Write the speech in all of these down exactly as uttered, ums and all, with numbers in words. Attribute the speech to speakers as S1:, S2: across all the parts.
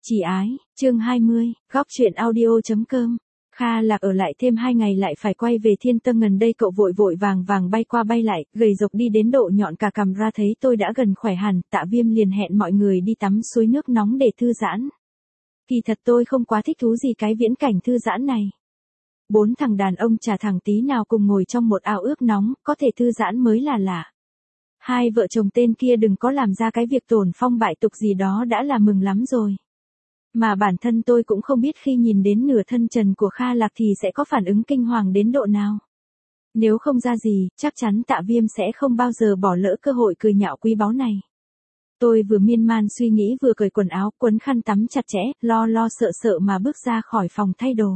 S1: Chỉ ái, chương hai mươi, góc truyện audio.com. Kha Lạc ở lại thêm hai ngày lại phải quay về Thiên Tâm, gần đây cậu vội vội vàng vàng bay qua bay lại, gầy rộc đi đến độ nhọn cả cằm ra, thấy tôi đã gần khỏe hẳn, Tạ Viêm liền hẹn mọi người đi tắm suối nước nóng để thư giãn. Kỳ thật tôi không quá thích thú gì cái viễn cảnh thư giãn này. Bốn thằng đàn ông chả thằng tí nào cùng ngồi trong một ao ước nóng, có thể thư giãn mới là lạ. Hai vợ chồng tên kia đừng có làm ra cái việc tổn phong bại tục gì đó đã là mừng lắm rồi. Mà bản thân tôi cũng không biết khi nhìn đến nửa thân trần của Kha Lạc thì sẽ có phản ứng kinh hoàng đến độ nào. Nếu không ra gì, chắc chắn Tạ Viêm sẽ không bao giờ bỏ lỡ cơ hội cười nhạo quý báu này. Tôi vừa miên man suy nghĩ vừa cởi quần áo, quấn khăn tắm chặt chẽ, lo lo sợ sợ mà bước ra khỏi phòng thay đồ.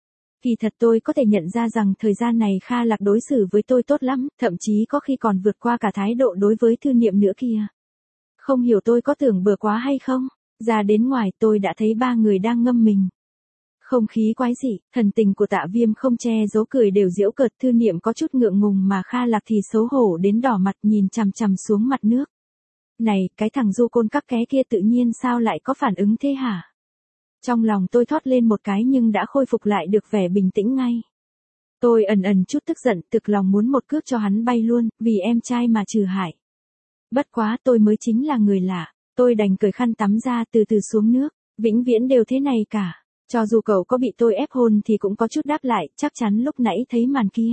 S1: Kỳ thật tôi có thể nhận ra rằng thời gian này Kha Lạc đối xử với tôi tốt lắm, thậm chí có khi còn vượt qua cả thái độ đối với Thư Niệm nữa kìa. Không hiểu tôi có tưởng bừa quá hay không? Ra đến ngoài tôi đã thấy ba người đang ngâm mình. Không khí quái dị, thần tình của Tạ Viêm không che giấu cười đều giễu cợt, Thư Niệm có chút ngượng ngùng mà Kha Lạc thì xấu hổ đến đỏ mặt nhìn chằm chằm xuống mặt nước. Này, cái thằng du côn cắp ké kia tự nhiên sao lại có phản ứng thế hả? Trong lòng tôi thoát lên một cái nhưng đã khôi phục lại được vẻ bình tĩnh ngay. Tôi ẩn ẩn chút tức giận, thực lòng muốn một cước cho hắn bay luôn, vì em trai mà trừ hại. Bất quá tôi mới chính là người lạ. Tôi đành cởi khăn tắm ra từ từ xuống nước, vĩnh viễn đều thế này cả. Cho dù cậu có bị tôi ép hôn thì cũng có chút đáp lại, chắc chắn lúc nãy thấy màn kia.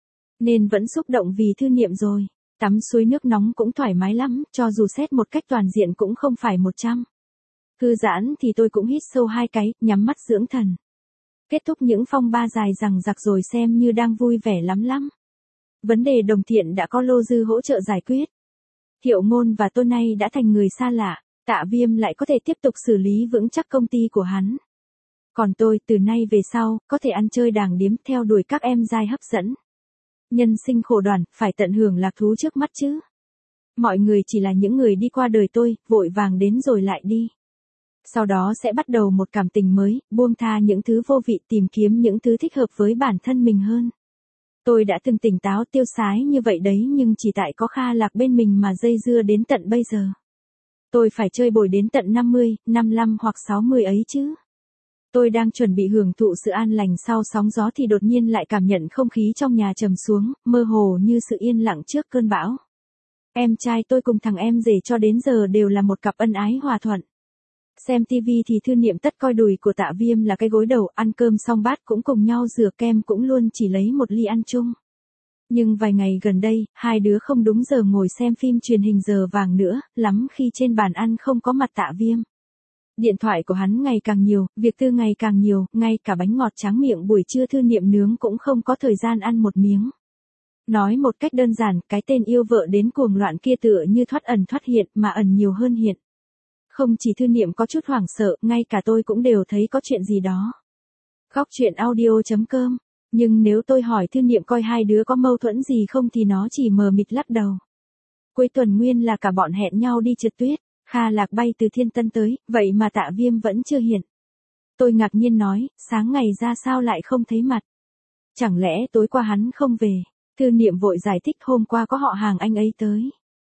S1: Nên vẫn xúc động vì Thư Niệm rồi. Tắm suối nước nóng cũng thoải mái lắm, cho dù xét một cách toàn diện cũng không phải một trăm. Thư giãn thì tôi cũng hít sâu hai cái, nhắm mắt dưỡng thần. Kết thúc những phong ba dài dằng dặc rồi xem như đang vui vẻ lắm lắm. Vấn đề đồng thiện đã có Lô Dư hỗ trợ giải quyết. Thiệu Ngôn và tôi nay đã thành người xa lạ, Tạ Viêm lại có thể tiếp tục xử lý vững chắc công ty của hắn. Còn tôi từ nay về sau, có thể ăn chơi đàng điếm theo đuổi các em giai hấp dẫn. Nhân sinh khổ đoàn, phải tận hưởng lạc thú trước mắt chứ. Mọi người chỉ là những người đi qua đời tôi, vội vàng đến rồi lại đi. Sau đó sẽ bắt đầu một cảm tình mới, buông tha những thứ vô vị, tìm kiếm những thứ thích hợp với bản thân mình hơn. Tôi đã từng tỉnh táo tiêu sái như vậy đấy nhưng chỉ tại có Kha Lạc bên mình mà dây dưa đến tận bây giờ. Tôi phải chơi bồi đến tận năm mươi, năm mươi lăm hoặc sáu mươi ấy chứ. Tôi đang chuẩn bị hưởng thụ sự an lành sau sóng gió thì đột nhiên lại cảm nhận không khí trong nhà trầm xuống, mơ hồ như sự yên lặng trước cơn bão. Em trai tôi cùng thằng em rể cho đến giờ đều là một cặp ân ái hòa thuận. Xem tivi thì Thư Niệm tất coi đùi của Tạ Viêm là cái gối đầu, ăn cơm xong bát cũng cùng nhau rửa kem cũng luôn chỉ lấy một ly ăn chung. Nhưng vài ngày gần đây, hai đứa không đúng giờ ngồi xem phim truyền hình giờ vàng nữa, lắm khi trên bàn ăn không có mặt Tạ Viêm. Điện thoại của hắn ngày càng nhiều, việc tư ngày càng nhiều, ngay cả bánh ngọt tráng miệng buổi trưa Thư Niệm nướng cũng không có thời gian ăn một miếng. Nói một cách đơn giản, cái tên yêu vợ đến cuồng loạn kia tựa như thoát ẩn thoát hiện mà ẩn nhiều hơn hiện. Không chỉ Thư Niệm có chút hoảng sợ, ngay cả tôi cũng đều thấy có chuyện gì đó. Góc truyện audio.com. Nhưng nếu tôi hỏi Thư Niệm coi hai đứa có mâu thuẫn gì không thì nó chỉ mờ mịt lắc đầu. Cuối tuần nguyên là cả bọn hẹn nhau đi trượt tuyết, Kha Lạc bay từ Thiên Tân tới, vậy mà Tạ Viêm vẫn chưa hiện. Tôi ngạc nhiên nói, sáng ngày ra sao lại không thấy mặt? Chẳng lẽ tối qua hắn không về? Thư Niệm vội giải thích hôm qua có họ hàng anh ấy tới.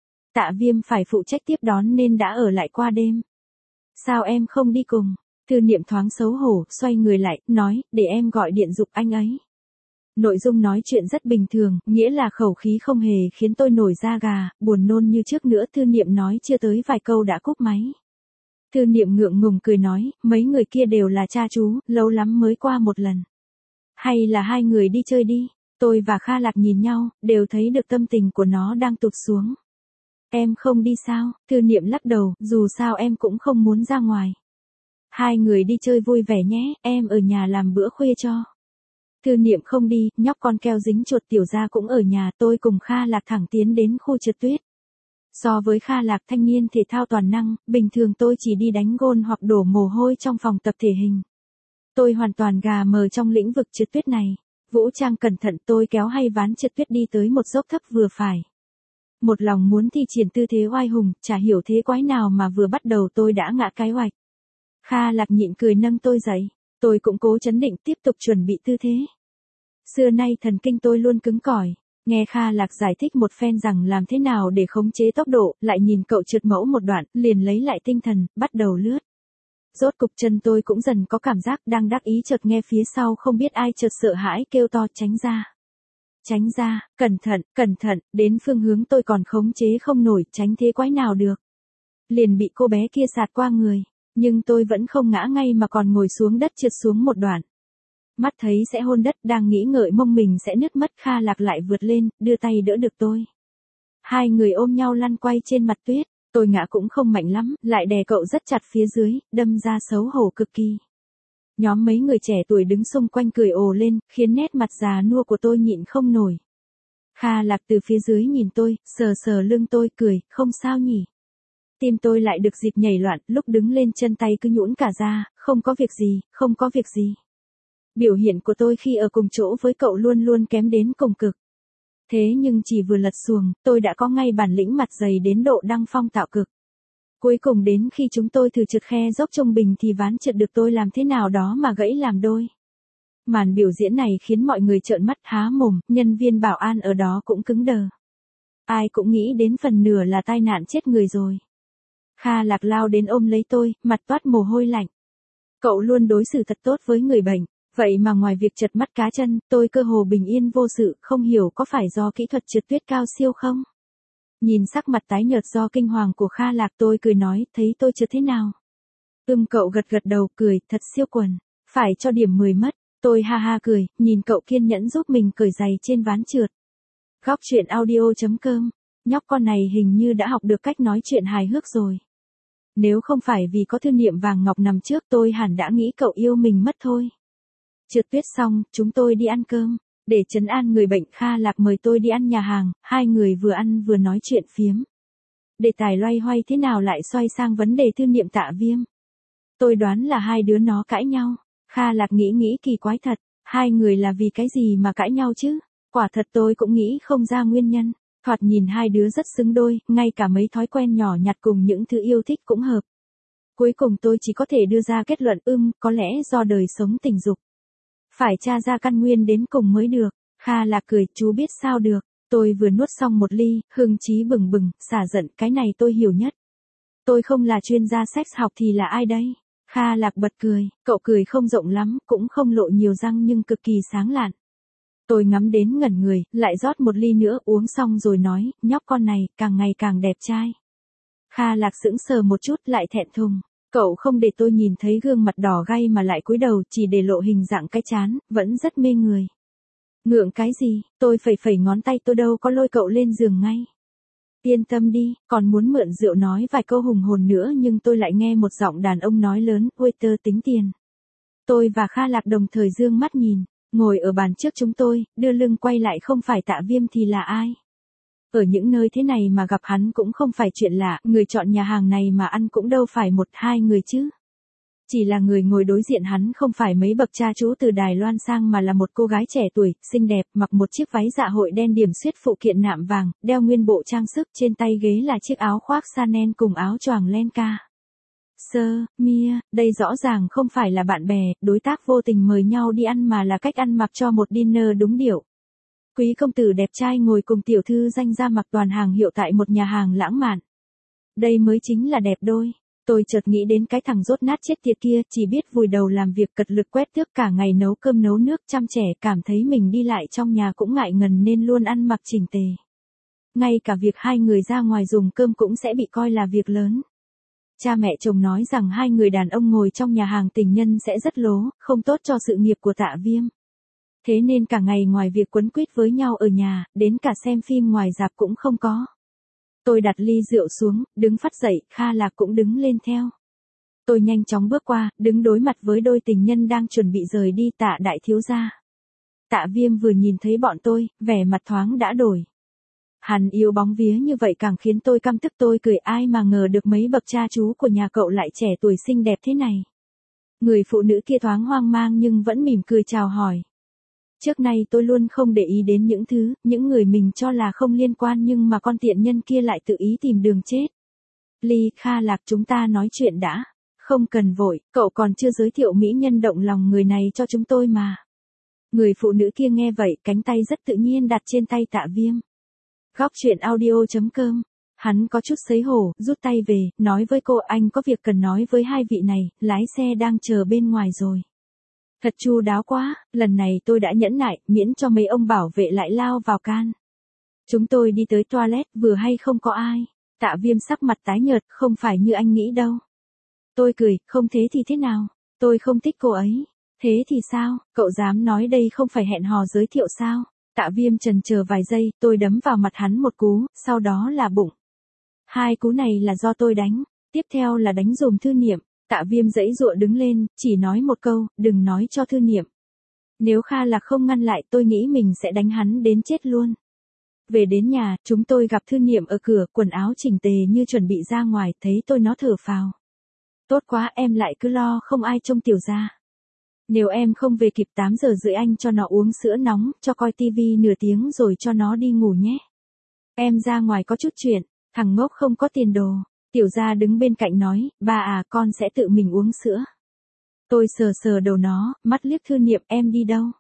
S1: Tạ Viêm phải phụ trách tiếp đón nên đã ở lại qua đêm. Sao em không đi cùng? Thư Niệm thoáng xấu hổ, xoay người lại, nói, để em gọi điện giục anh ấy. Nội dung nói chuyện rất bình thường, nghĩa là khẩu khí không hề khiến tôi nổi da gà, buồn nôn như trước nữa. Thư Niệm nói chưa tới vài câu đã cúp máy. Thư Niệm ngượng ngùng cười nói, mấy người kia đều là cha chú, lâu lắm mới qua một lần. Hay là hai người đi chơi đi? Tôi và Kha Lạc nhìn nhau, đều thấy được tâm tình của nó đang tụt xuống. Em không đi sao? Thư Niệm lắc đầu, dù sao em cũng không muốn ra ngoài. Hai người đi chơi vui vẻ nhé, em ở nhà làm bữa khuya cho. Thư Niệm không đi, nhóc con keo dính chuột tiểu gia cũng ở nhà, tôi cùng Kha Lạc thẳng tiến đến khu trượt tuyết. So với Kha Lạc thanh niên thể thao toàn năng, bình thường tôi chỉ đi đánh gôn hoặc đổ mồ hôi trong phòng tập thể hình. Tôi hoàn toàn gà mờ trong lĩnh vực trượt tuyết này. Vũ trang cẩn thận tôi kéo hay ván trượt tuyết đi tới một dốc thấp vừa phải. Một lòng muốn thi triển tư thế oai hùng, chả hiểu thế quái nào mà vừa bắt đầu tôi đã ngã cái oạch. Kha Lạc nhịn cười nâng tôi dậy, tôi cũng cố chấn định tiếp tục chuẩn bị tư thế. Xưa nay thần kinh tôi luôn cứng cỏi, nghe Kha Lạc giải thích một phen rằng làm thế nào để khống chế tốc độ, lại nhìn cậu trượt mẫu một đoạn, liền lấy lại tinh thần, bắt đầu lướt. Rốt cục chân tôi cũng dần có cảm giác đang đắc ý, chợt nghe phía sau không biết ai chợt sợ hãi kêu to tránh ra. Tránh ra, cẩn thận, cẩn thận, đến phương hướng tôi còn khống chế không nổi, tránh thế quái nào được. Liền bị cô bé kia sạt qua người, nhưng tôi vẫn không ngã ngay mà còn ngồi xuống đất trượt xuống một đoạn. Mắt thấy sẽ hôn đất, đang nghĩ ngợi mông mình sẽ nứt mất, Kha Lạc lại vượt lên, đưa tay đỡ được tôi. Hai người ôm nhau lăn quay trên mặt tuyết, tôi ngã cũng không mạnh lắm, lại đè cậu rất chặt phía dưới, đâm ra xấu hổ cực kỳ. Nhóm mấy người trẻ tuổi đứng xung quanh cười ồ lên, khiến nét mặt già nua của tôi nhịn không nổi. Kha Lạc từ phía dưới nhìn tôi, sờ sờ lưng tôi cười, không sao nhỉ. Tim tôi lại được dịp nhảy loạn, lúc đứng lên chân tay cứ nhũn cả ra, không có việc gì, không có việc gì. Biểu hiện của tôi khi ở cùng chỗ với cậu luôn luôn kém đến cùng cực. Thế nhưng chỉ vừa lật xuồng, tôi đã có ngay bản lĩnh mặt dày đến độ đăng phong tạo cực. Cuối cùng đến khi chúng tôi thử trượt khe dốc trung bình thì ván trượt được tôi làm thế nào đó mà gãy làm đôi. Màn biểu diễn này khiến mọi người trợn mắt há mồm, nhân viên bảo an ở đó cũng cứng đờ. Ai cũng nghĩ đến phần nửa là tai nạn chết người rồi. Kha Lạc lao đến ôm lấy tôi, mặt toát mồ hôi lạnh. Cậu luôn đối xử thật tốt với người bệnh, vậy mà ngoài việc trật mắt cá chân, tôi cơ hồ bình yên vô sự, không hiểu có phải do kỹ thuật trượt tuyết cao siêu không? Nhìn sắc mặt tái nhợt do kinh hoàng của Kha Lạc, tôi cười nói, thấy tôi trượt thế nào? Ưm, cậu gật gật đầu, cười, thật siêu quần, phải cho điểm mười mất. Tôi ha ha cười, nhìn cậu kiên nhẫn giúp mình cởi giày trên ván trượt. Góc truyện audio chấm com, nhóc con này hình như đã học được cách nói chuyện hài hước rồi. Nếu không phải vì có thư niệm vàng ngọc nằm trước, tôi hẳn đã nghĩ cậu yêu mình mất thôi. Trượt tuyết xong, chúng tôi đi ăn cơm. Để trấn an người bệnh, Kha Lạc mời tôi đi ăn nhà hàng, hai người vừa ăn vừa nói chuyện phiếm. Đề tài loay hoay thế nào lại xoay sang vấn đề thư niệm Tạ Viêm. Tôi đoán là hai đứa nó cãi nhau. Kha Lạc nghĩ nghĩ kỳ quái thật, hai người là vì cái gì mà cãi nhau chứ? Quả thật tôi cũng nghĩ không ra nguyên nhân. Thoạt nhìn hai đứa rất xứng đôi, ngay cả mấy thói quen nhỏ nhặt cùng những thứ yêu thích cũng hợp. Cuối cùng tôi chỉ có thể đưa ra kết luận ưm, có lẽ do đời sống tình dục. Phải tra ra căn nguyên đến cùng mới được. Kha Lạc cười, chú biết sao được. Tôi vừa nuốt xong một ly, hưng trí bừng bừng, xả giận, cái này tôi hiểu nhất. Tôi không là chuyên gia sex học thì là ai đây? Kha Lạc bật cười, cậu cười không rộng lắm, cũng không lộ nhiều răng nhưng cực kỳ sáng lạn. Tôi ngắm đến ngẩn người, lại rót một ly nữa uống xong rồi nói, nhóc con này, càng ngày càng đẹp trai. Kha Lạc sững sờ một chút lại thẹn thùng. Cậu không để tôi nhìn thấy gương mặt đỏ gay mà lại cúi đầu, chỉ để lộ hình dạng cái trán, vẫn rất mê người. Ngượng cái gì, tôi phẩy phẩy ngón tay, tôi đâu có lôi cậu lên giường ngay. Yên tâm đi, còn muốn mượn rượu nói vài câu hùng hồn nữa nhưng tôi lại nghe một giọng đàn ông nói lớn, waiter tính tiền. Tôi và Kha Lạc đồng thời dương mắt nhìn, ngồi ở bàn trước chúng tôi, đưa lưng quay lại không phải Tạ Viêm thì là ai? Ở những nơi thế này mà gặp hắn cũng không phải chuyện lạ, người chọn nhà hàng này mà ăn cũng đâu phải một hai người chứ. Chỉ là người ngồi đối diện hắn không phải mấy bậc cha chú từ Đài Loan sang mà là một cô gái trẻ tuổi, xinh đẹp, mặc một chiếc váy dạ hội đen điểm xuyết phụ kiện nạm vàng, đeo nguyên bộ trang sức, trên tay ghế là chiếc áo khoác Chanel cùng áo choàng len ca. Sơ, Mia, đây rõ ràng không phải là bạn bè, đối tác vô tình mời nhau đi ăn mà là cách ăn mặc cho một dinner đúng điệu. Quý công tử đẹp trai ngồi cùng tiểu thư danh gia mặc toàn hàng hiệu tại một nhà hàng lãng mạn. Đây mới chính là đẹp đôi. Tôi chợt nghĩ đến cái thằng rốt nát chết tiệt kia, chỉ biết vùi đầu làm việc cật lực quét tước cả ngày nấu cơm nấu nước chăm trẻ, cảm thấy mình đi lại trong nhà cũng ngại ngần nên luôn ăn mặc chỉnh tề. Ngay cả việc hai người ra ngoài dùng cơm cũng sẽ bị coi là việc lớn. Cha mẹ chồng nói rằng hai người đàn ông ngồi trong nhà hàng tình nhân sẽ rất lố, không tốt cho sự nghiệp của Tạ Viêm. Thế nên cả ngày ngoài việc quấn quýt với nhau ở nhà, đến cả xem phim ngoài rạp cũng không có. Tôi đặt ly rượu xuống, đứng phắt dậy, Kha Lạc cũng đứng lên theo. Tôi nhanh chóng bước qua, đứng đối mặt với đôi tình nhân đang chuẩn bị rời đi. Tạ đại thiếu gia. Tạ Viêm vừa nhìn thấy bọn tôi, vẻ mặt thoáng đã đổi. Hắn yêu bóng vía như vậy càng khiến tôi căm tức, tôi cười, ai mà ngờ được mấy bậc cha chú của nhà cậu lại trẻ tuổi xinh đẹp thế này. Người phụ nữ kia thoáng hoang mang nhưng vẫn mỉm cười chào hỏi. Trước nay tôi luôn không để ý đến những thứ, những người mình cho là không liên quan nhưng mà con tiện nhân kia lại tự ý tìm đường chết. Ly, Kha Lạc, chúng ta nói chuyện đã. Không cần vội, cậu còn chưa giới thiệu mỹ nhân động lòng người này cho chúng tôi mà. Người phụ nữ kia nghe vậy, cánh tay rất tự nhiên đặt trên tay Tạ Viêm. Góc truyện audio chấm com Hắn có chút xấu hổ, rút tay về, nói với cô anh có việc cần nói với hai vị này, lái xe đang chờ bên ngoài rồi. Thật chu đáo quá, lần này tôi đã nhẫn nại, miễn cho mấy ông bảo vệ lại lao vào can. Chúng tôi đi tới toilet, vừa hay không có ai. Tạ Viêm sắc mặt tái nhợt, không phải như anh nghĩ đâu. Tôi cười, không thế thì thế nào, tôi không thích cô ấy. Thế thì sao, cậu dám nói đây không phải hẹn hò giới thiệu sao? Tạ Viêm chần chờ vài giây, tôi đấm vào mặt hắn một cú, sau đó là bụng. Hai cú này là do tôi đánh, tiếp theo là đánh dùm Thư Niệm. Tạ Viêm giãy giụa đứng lên, chỉ nói một câu, đừng nói cho Thư Niệm. Nếu Kha Lạc không ngăn lại tôi nghĩ mình sẽ đánh hắn đến chết luôn. Về đến nhà, chúng tôi gặp Thư Niệm ở cửa, quần áo chỉnh tề như chuẩn bị ra ngoài, thấy tôi nó thở phào. Tốt quá, em lại cứ lo không ai trông tiểu gia. Nếu em không về kịp tám giờ rưỡi anh cho nó uống sữa nóng, cho coi tivi nửa tiếng rồi cho nó đi ngủ nhé. Em ra ngoài có chút chuyện, thằng ngốc không có tiền đồ. Tiểu gia đứng bên cạnh nói, ba à con sẽ tự mình uống sữa. Tôi sờ sờ đầu nó, mắt liếc Thư Niệm, em đi đâu?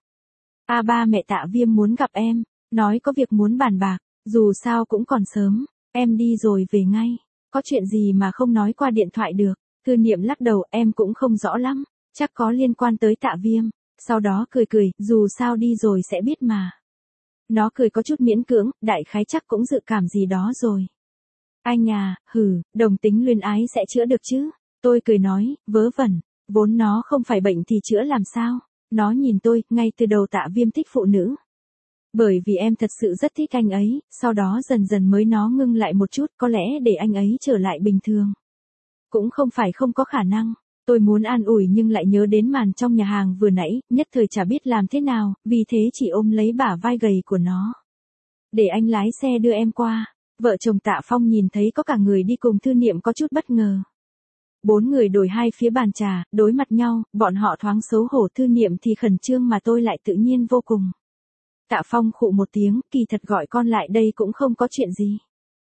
S1: À ba mẹ Tạ Viêm muốn gặp em, nói có việc muốn bàn bạc, dù sao cũng còn sớm, em đi rồi về ngay. Có chuyện gì mà không nói qua điện thoại được? Thư Niệm lắc đầu, em cũng không rõ lắm, chắc có liên quan tới Tạ Viêm. Sau đó cười cười, dù sao đi rồi sẽ biết mà. Nó cười có chút miễn cưỡng, đại khái chắc cũng dự cảm gì đó rồi. Anh à, hừ, đồng tính luyến ái sẽ chữa được chứ? Tôi cười nói, vớ vẩn, vốn nó không phải bệnh thì chữa làm sao? Nó nhìn tôi, ngay từ đầu Tạ Viêm thích phụ nữ. Bởi vì em thật sự rất thích anh ấy, sau đó dần dần mới nó ngưng lại một chút, có lẽ để anh ấy trở lại bình thường. Cũng không phải không có khả năng. Tôi muốn an ủi nhưng lại nhớ đến màn trong nhà hàng vừa nãy, nhất thời chả biết làm thế nào, vì thế chỉ ôm lấy bả vai gầy của nó. Để anh lái xe đưa em qua. Vợ chồng Tạ Phong nhìn thấy có cả người đi cùng Thư Niệm có chút bất ngờ. Bốn người đổi hai phía bàn trà, đối mặt nhau, bọn họ thoáng xấu hổ, Thư Niệm thì khẩn trương mà tôi lại tự nhiên vô cùng. Tạ Phong khụ một tiếng, kỳ thật gọi con lại đây cũng không có chuyện gì.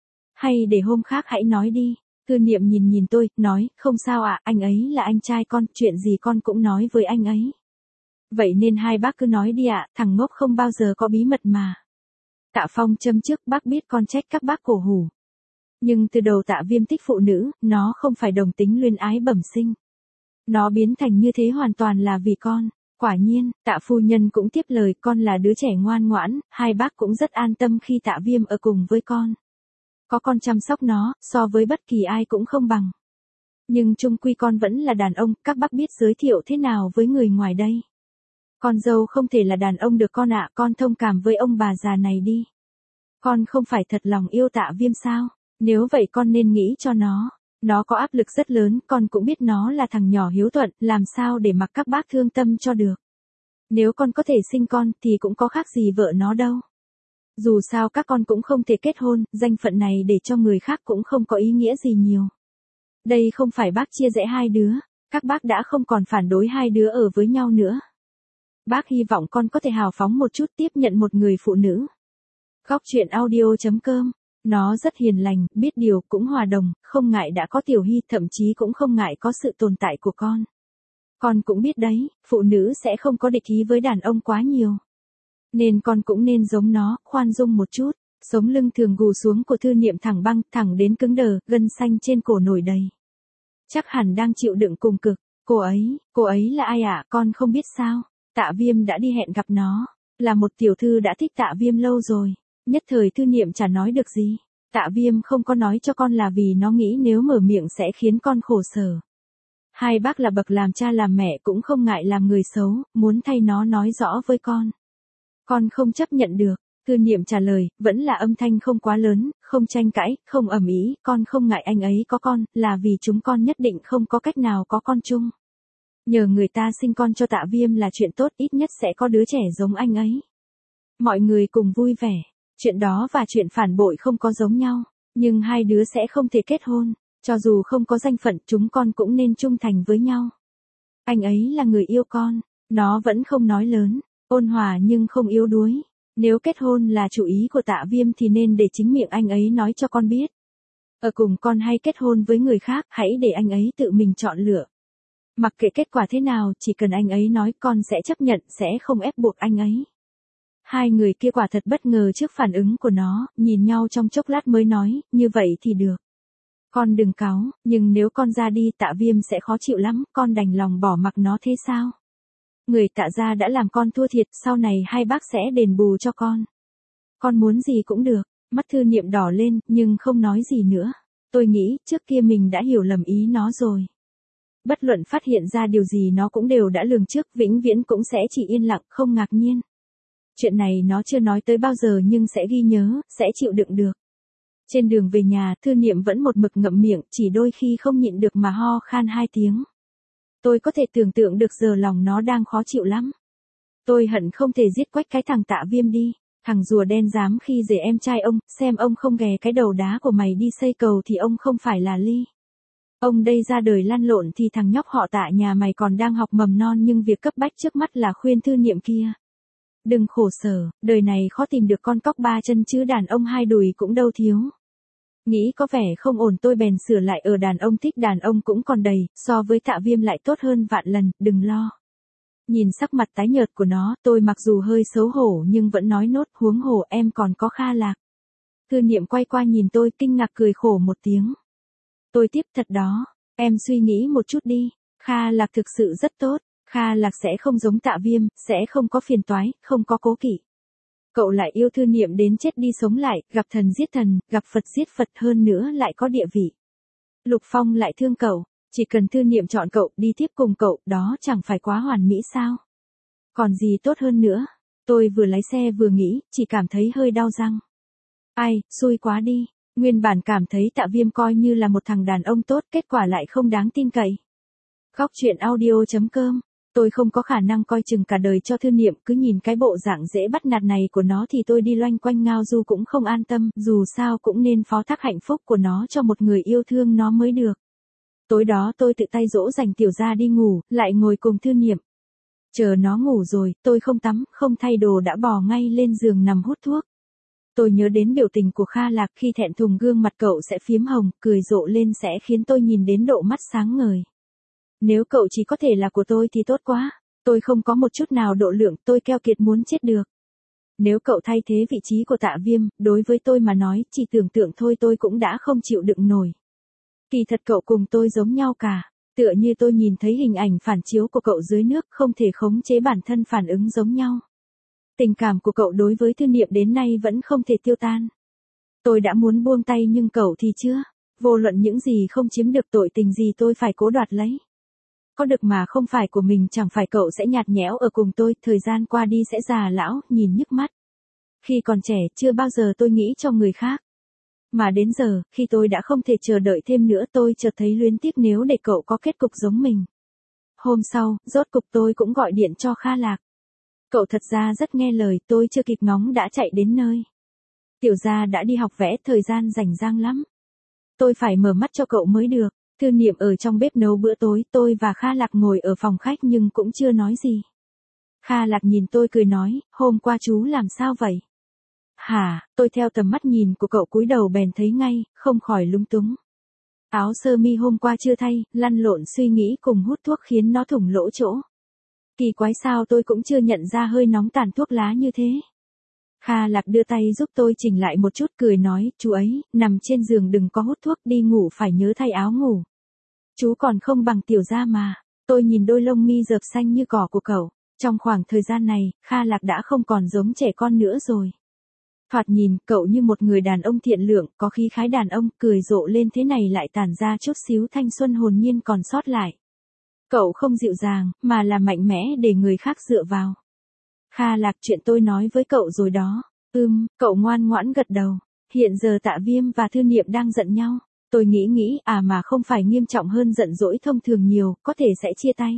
S1: Hay để hôm khác hãy nói đi. Thư Niệm nhìn nhìn tôi, nói, không sao ạ, anh ấy là anh trai con, chuyện gì con cũng nói với anh ấy. Vậy nên hai bác cứ nói đi ạ, thằng ngốc không bao giờ có bí mật mà. Tạ Phong châm trước, bác biết con trách các bác cổ hủ. Nhưng từ đầu Tạ Viêm thích phụ nữ, nó không phải đồng tính luyến ái bẩm sinh. Nó biến thành như thế hoàn toàn là vì con. Quả nhiên, Tạ phu nhân cũng tiếp lời, con là đứa trẻ ngoan ngoãn, hai bác cũng rất an tâm khi Tạ Viêm ở cùng với con. Có con chăm sóc nó, so với bất kỳ ai cũng không bằng. Nhưng chung quy con vẫn là đàn ông, các bác biết giới thiệu thế nào với người ngoài đây. Con dâu không thể là đàn ông được con ạ, con thông cảm với ông bà già này đi. Con không phải thật lòng yêu Tạ Viêm sao? Nếu vậy con nên nghĩ cho nó. Nó có áp lực rất lớn, con cũng biết nó là thằng nhỏ hiếu thuận, làm sao để mặc các bác thương tâm cho được. Nếu con có thể sinh con thì cũng có khác gì vợ nó đâu. Dù sao các con cũng không thể kết hôn, danh phận này để cho người khác cũng không có ý nghĩa gì nhiều. Đây không phải bác chia rẽ hai đứa, các bác đã không còn phản đối hai đứa ở với nhau nữa. Bác hy vọng con có thể hào phóng một chút tiếp nhận một người phụ nữ. Góc truyện audio chấm com. Nó rất hiền lành, biết điều, cũng hòa đồng, không ngại đã có Tiểu Hy, thậm chí cũng không ngại có sự tồn tại của con. Con cũng biết đấy, phụ nữ sẽ không có địch ý với đàn ông quá nhiều. Nên con cũng nên giống nó, khoan dung một chút. Sống lưng thường gù xuống của Thư Niệm thẳng băng, thẳng đến cứng đờ, gân xanh trên cổ nổi đầy. Chắc hẳn đang chịu đựng cùng cực. Cô ấy, cô ấy là ai ạ, à? Con không biết sao. Tạ Viêm đã đi hẹn gặp nó. Là một tiểu thư đã thích Tạ Viêm lâu rồi. Nhất thời Thư Niệm chả nói được gì. Tạ Viêm không có nói cho con là vì nó nghĩ nếu mở miệng sẽ khiến con khổ sở. Hai bác là bậc làm cha làm mẹ cũng không ngại làm người xấu, muốn thay nó nói rõ với con. Con không chấp nhận được. Thư Niệm trả lời, vẫn là âm thanh không quá lớn, không tranh cãi, không ầm ĩ, con không ngại anh ấy có con, là vì chúng con nhất định không có cách nào có con chung. Nhờ người ta sinh con cho Tạ Viêm là chuyện tốt, ít nhất sẽ có đứa trẻ giống anh ấy. Mọi người cùng vui vẻ. Chuyện đó và chuyện phản bội không có giống nhau, nhưng hai đứa sẽ không thể kết hôn, cho dù không có danh phận chúng con cũng nên trung thành với nhau. Anh ấy là người yêu con, nó vẫn không nói lớn, ôn hòa nhưng không yếu đuối. Nếu kết hôn là chủ ý của Tạ Viêm thì nên để chính miệng anh ấy nói cho con biết. Ở cùng con hay kết hôn với người khác, hãy để anh ấy tự mình chọn lựa. Mặc kệ kết quả thế nào, chỉ cần anh ấy nói con sẽ chấp nhận, sẽ không ép buộc anh ấy. Hai người kia quả thật bất ngờ trước phản ứng của nó, nhìn nhau trong chốc lát mới nói, như vậy thì được. Con đừng cáu, nhưng nếu con ra đi Tạ Viêm sẽ khó chịu lắm, con đành lòng bỏ mặc nó thế sao? Người Tạ gia đã làm con thua thiệt, sau này hai bác sẽ đền bù cho con. Con muốn gì cũng được, mắt Thư Niệm đỏ lên, nhưng không nói gì nữa. Tôi nghĩ, trước kia mình đã hiểu lầm ý nó rồi. Bất luận phát hiện ra điều gì nó cũng đều đã lường trước, vĩnh viễn cũng sẽ chỉ yên lặng, không ngạc nhiên. Chuyện này nó chưa nói tới bao giờ nhưng sẽ ghi nhớ, sẽ chịu đựng được. Trên đường về nhà, Thư Niệm vẫn một mực ngậm miệng, chỉ đôi khi không nhịn được mà ho khan hai tiếng. Tôi có thể tưởng tượng được giờ lòng nó đang khó chịu lắm. Tôi hận không thể giết quách cái thằng Tạ Viêm đi. Thằng rùa đen dám khi dễ em trai ông, xem ông không ghè cái đầu đá của mày đi xây cầu thì ông không phải là Ly. Ông đây ra đời lăn lộn thì thằng nhóc họ Tạ nhà mày còn đang học mầm non, nhưng việc cấp bách trước mắt là khuyên Thư Niệm kia. Đừng khổ sở, đời này khó tìm được con cóc ba chân chứ đàn ông hai đùi cũng đâu thiếu. Nghĩ có vẻ không ổn tôi bèn sửa lại, ở đàn ông thích đàn ông cũng còn đầy, so với Tạ Viêm lại tốt hơn vạn lần, đừng lo. Nhìn sắc mặt tái nhợt của nó, tôi mặc dù hơi xấu hổ nhưng vẫn nói nốt, huống hồ em còn có Kha Lạc. Thư Niệm quay qua nhìn tôi kinh ngạc cười khổ một tiếng. Tôi tiếp, thật đó, em suy nghĩ một chút đi, Kha Lạc thực sự rất tốt, Kha Lạc sẽ không giống Tạ Viêm, sẽ không có phiền toái, không có cố kỵ. Cậu lại yêu Thư Niệm đến chết đi sống lại, gặp thần giết thần, gặp Phật giết Phật, hơn nữa lại có địa vị. Lục Phong lại thương cậu, chỉ cần Thư Niệm chọn cậu, đi tiếp cùng cậu, đó chẳng phải quá hoàn mỹ sao? Còn gì tốt hơn nữa? Tôi vừa lái xe vừa nghĩ, chỉ cảm thấy hơi đau răng. Ai, xui quá đi, nguyên bản cảm thấy Tạ Viêm coi như là một thằng đàn ông tốt, kết quả lại không đáng tin cậy. Góc truyện audio chấm com. Tôi không có khả năng coi chừng cả đời cho Thư Niệm, cứ nhìn cái bộ dạng dễ bắt nạt này của nó thì tôi đi loanh quanh ngao du cũng không an tâm, dù sao cũng nên phó thác hạnh phúc của nó cho một người yêu thương nó mới được. Tối đó tôi tự tay dỗ dành Tiểu Gia đi ngủ, lại ngồi cùng Thư Niệm. Chờ nó ngủ rồi, tôi không tắm, không thay đồ đã bò ngay lên giường nằm hút thuốc. Tôi nhớ đến biểu tình của Kha Lạc khi thẹn thùng, gương mặt cậu sẽ phiếm hồng, cười rộ lên sẽ khiến tôi nhìn đến độ mắt sáng ngời. Nếu cậu chỉ có thể là của tôi thì tốt quá, tôi không có một chút nào độ lượng, tôi keo kiệt muốn chết được. Nếu cậu thay thế vị trí của Tạ Viêm, đối với tôi mà nói, chỉ tưởng tượng thôi tôi cũng đã không chịu đựng nổi. Kỳ thật cậu cùng tôi giống nhau cả, tựa như tôi nhìn thấy hình ảnh phản chiếu của cậu dưới nước, không thể khống chế bản thân phản ứng giống nhau. Tình cảm của cậu đối với Thư Niệm đến nay vẫn không thể tiêu tan. Tôi đã muốn buông tay nhưng cậu thì chưa, vô luận những gì không chiếm được, tội tình gì tôi phải cố đoạt lấy. Có được mà không phải của mình, chẳng phải cậu sẽ nhạt nhẽo ở cùng tôi, thời gian qua đi sẽ già lão, nhìn nhức mắt. Khi còn trẻ, chưa bao giờ tôi nghĩ cho người khác. Mà đến giờ, khi tôi đã không thể chờ đợi thêm nữa, tôi chợt thấy luyến tiếc nếu để cậu có kết cục giống mình. Hôm sau, rốt cục tôi cũng gọi điện cho Kha Lạc. Cậu thật ra rất nghe lời, tôi chưa kịp ngóng đã chạy đến nơi. Tiểu Gia đã đi học vẽ, thời gian rảnh rang lắm. Tôi phải mở mắt cho cậu mới được. Thư Niệm ở trong bếp nấu bữa tối, tôi và Kha Lạc ngồi ở phòng khách nhưng cũng chưa nói gì. Kha Lạc nhìn tôi cười nói, hôm qua chú làm sao vậy? Hả, tôi theo tầm mắt nhìn của cậu cúi đầu bèn thấy ngay, không khỏi lúng túng. Áo sơ mi hôm qua chưa thay, lăn lộn suy nghĩ cùng hút thuốc khiến nó thủng lỗ chỗ. Kỳ quái sao tôi cũng chưa nhận ra hơi nóng tàn thuốc lá như thế. Kha Lạc đưa tay giúp tôi chỉnh lại một chút, cười nói, chú ấy, nằm trên giường đừng có hút thuốc, đi ngủ phải nhớ thay áo ngủ. Chú còn không bằng Tiểu Gia mà. Tôi nhìn đôi lông mi rợp xanh như cỏ của cậu. Trong khoảng thời gian này, Kha Lạc đã không còn giống trẻ con nữa rồi. Thoạt nhìn, cậu như một người đàn ông thiện lương, có khí khái đàn ông, cười rộ lên thế này lại tản ra chút xíu thanh xuân hồn nhiên còn sót lại. Cậu không dịu dàng, mà là mạnh mẽ để người khác dựa vào. Kha Lạc, chuyện tôi nói với cậu rồi đó. Ừm, cậu ngoan ngoãn gật đầu. Hiện giờ Tạ Viêm và Thư Niệm đang giận nhau. Tôi nghĩ nghĩ, à mà không phải nghiêm trọng hơn giận dỗi thông thường nhiều, có thể sẽ chia tay.